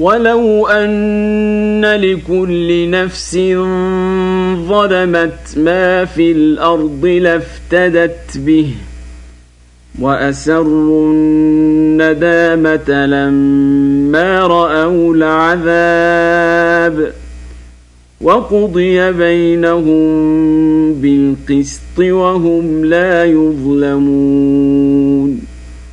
ولو أن لكل نفس ظلمت ما في الأرض لافتدت به وأسروا الندامة لما رأوا العذاب وقضي بينهم بالقسط وهم لا يظلمون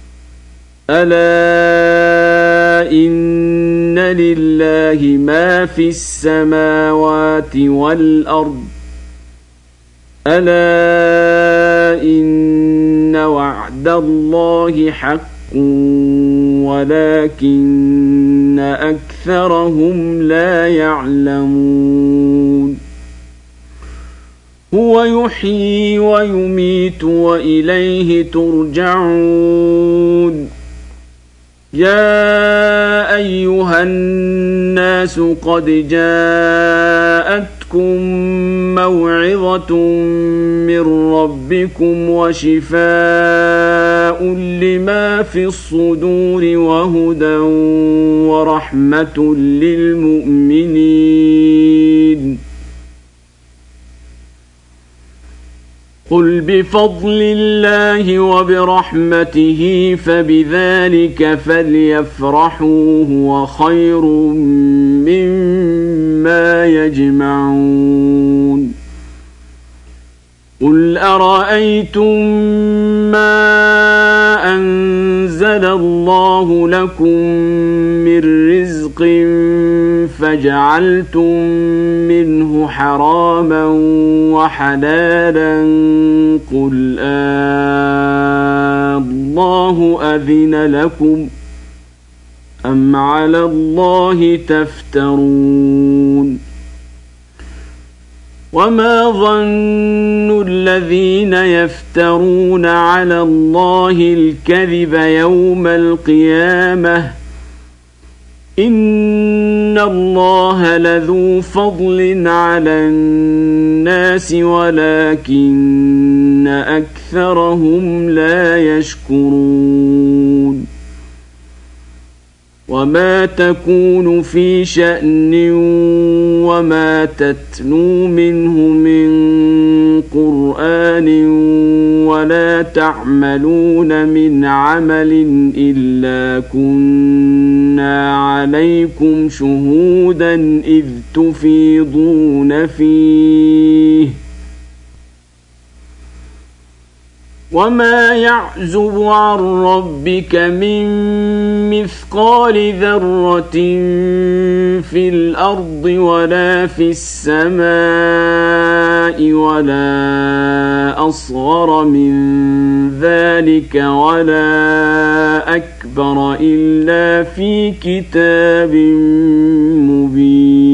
ألا إن لله ما في السماوات والأرض ألا إن وعد الله حق ولكن أكثرهم لا يعلمون هو يحيي ويميت وإليه ترجعون يا أيها الناس قد جاءتكم موعظة من ربكم وشفاء لما في الصدور وهدى ورحمة للمؤمنين قل بفضل الله وبرحمته فبذلك فليفرحوا هو خير مما يجمعون قل أرأيتم ما أنزل الله لكم من رزق فجعلتم منه حراما وحلالا قل الله أذن لكم أم على الله تفترون وما ظن الذين يفترون على الله الكذب يوم القيامة إن الله لذو فضل على الناس ولكن أكثرهم لا يشكرون وما تكون في شأن وما تتلو منه من قرآن ولا تعملون من عمل إلا كنا عليكم شهودا إذ تفيضون فيه وما يعزب عن ربك من مثقال ذرة في الأرض ولا في السماء ولا أصغر من ذلك ولا أكبر إلا في كتاب مبين